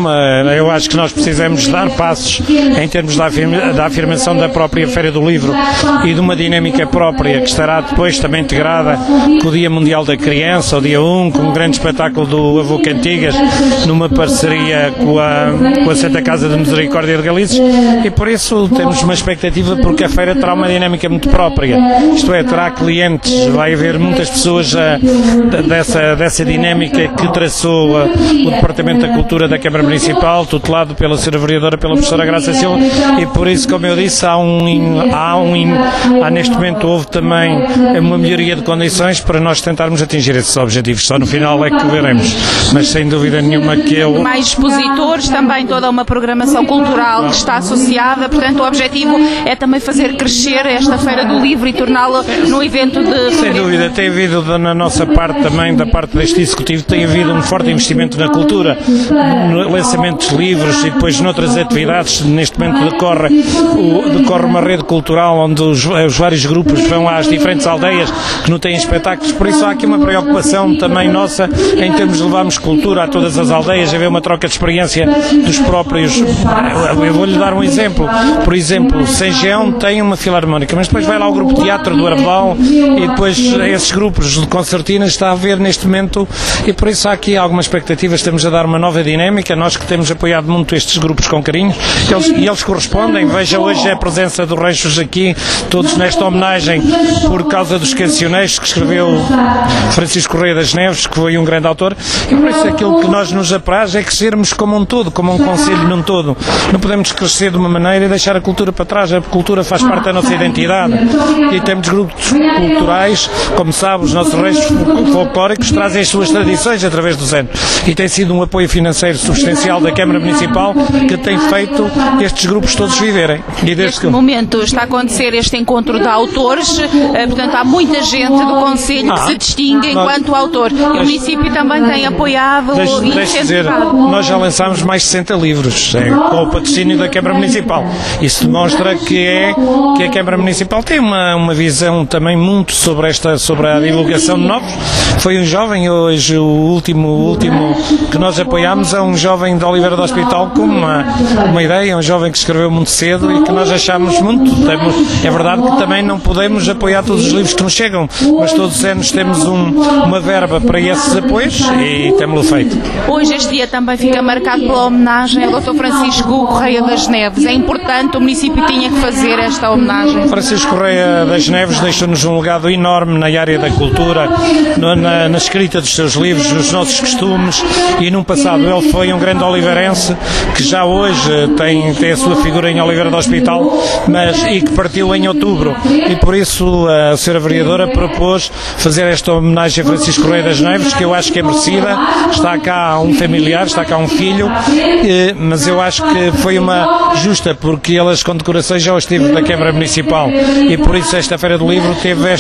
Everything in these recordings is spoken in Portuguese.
Eu acho que nós precisamos dar passos em termos da afirmação da própria Feira do Livro e de uma dinâmica própria que estará depois também integrada com o Dia Mundial da Criança, o dia 1, com um grande espetáculo do Avô Cantigas, numa parceria com a Santa Casa de Misericórdia de Galices, e por isso temos uma expectativa, porque a feira terá uma dinâmica muito própria, isto é, terá clientes, vai haver muitas pessoas dessa dinâmica que traçou o Departamento da Cultura da Câmara Municipal, tutelado pela Sra. Vereadora, pela professora Graça Silva, e por isso, como eu disse, neste momento houve também uma melhoria de condições para nós tentarmos atingir esses objetivos. Só no final é que veremos, mas sem dúvida nenhuma que mais expositores, também toda uma programação cultural que está associada, portanto o objetivo é também fazer crescer esta Feira do Livro e torná-la num evento de... Sem dúvida, tem havido na nossa parte também, da parte deste Executivo, tem havido um forte investimento na cultura, no lançamento de livros e depois noutras atividades. Neste momento decorre uma rede cultural onde os vários grupos vão às diferentes aldeias que não têm espetáculos, por isso há aqui uma preocupação também nossa em termos de levarmos cultura a todas as aldeias, haver uma troca de experiência dos próprios. Eu vou-lhe dar um exemplo, por exemplo, Sangião tem uma filarmónica, mas depois vai lá o grupo de teatro do Arvedal e depois esses grupos de concertinas está a haver neste momento, e por isso há aqui alguma expectativa, estamos a dar uma nova dinâmica, nós que temos apoiado muito estes grupos com carinho, e eles correspondem. Veja hoje a presença do Reixos aqui, todos nesta homenagem por causa dos cancioneiros que escreveu Francisco Correia das Neves, que foi um grande autor, e por isso aquilo que nós nos apraz é crescermos como um todo, como um concelho num todo. Não podemos crescer de uma maneira e deixar a cultura para trás. A cultura faz parte da nossa identidade e temos grupos culturais, como sabe, os nossos reis folclóricos trazem as suas tradições através dos anos, e tem sido um apoio financeiro substancial da Câmara Municipal que tem feito estes grupos todos viverem. Neste momento está a acontecer este encontro de autores, portanto há muita gente do concelho que se distingue enquanto autor, e o município também tem apoiado e incentivado. Nós já lançámos mais de 60 livros com o patrocínio da Câmara Municipal. Isso demonstra que a Câmara Municipal tem uma visão também muito sobre a divulgação de novos. Foi um jovem, hoje o último que nós apoiámos é um jovem de Oliveira do Hospital com uma ideia, um jovem que escreveu muito cedo e que nós achámos muito. É verdade que também não podemos apoiar todos os livros que nos chegam, mas todos os anos temos uma verba para esses apoios e temos-lo feito. Hoje este dia também fica marcado pela homenagem ao Dr. Francisco Correia das Neves. É importante, o município tinha que fazer esta homenagem. Francisco Correia das Neves deixou-nos um legado enorme na área da cultura, na escrita dos seus livros, nos nossos costumes, e num passado ele foi um grande oliveirense que já hoje tem a sua figura em Oliveira do Hospital, e que partiu em outubro, e por isso a Sra. Vereadora propôs fazer esta homenagem a Francisco Correia das Neves, que eu acho que é merecida. Está cá um familiar, está cá um filho, mas eu acho que foi uma justa, porque ele as condecorações já os teve da Câmara Municipal, e por isso esta Feira do Livro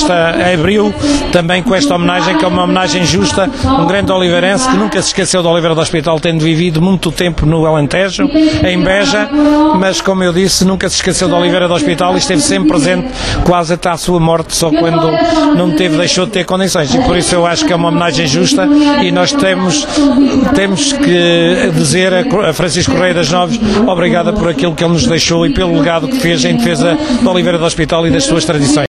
abriu também com esta homenagem, que é uma homenagem justa, um grande oliveirense que nunca se esqueceu de Oliveira do Hospital, tendo vivido muito tempo no Alentejo, em Beja, mas como eu disse, nunca se esqueceu de Oliveira do Hospital e esteve sempre presente, quase até à sua morte, só quando deixou de ter condições, e por isso eu acho que é uma homenagem justa, e nós temos que dizer a Francisco Correia das Neves obrigada por aquilo que ele nos deixou e pelo legado que fez em defesa de Oliveira do Hospital e das suas tradições.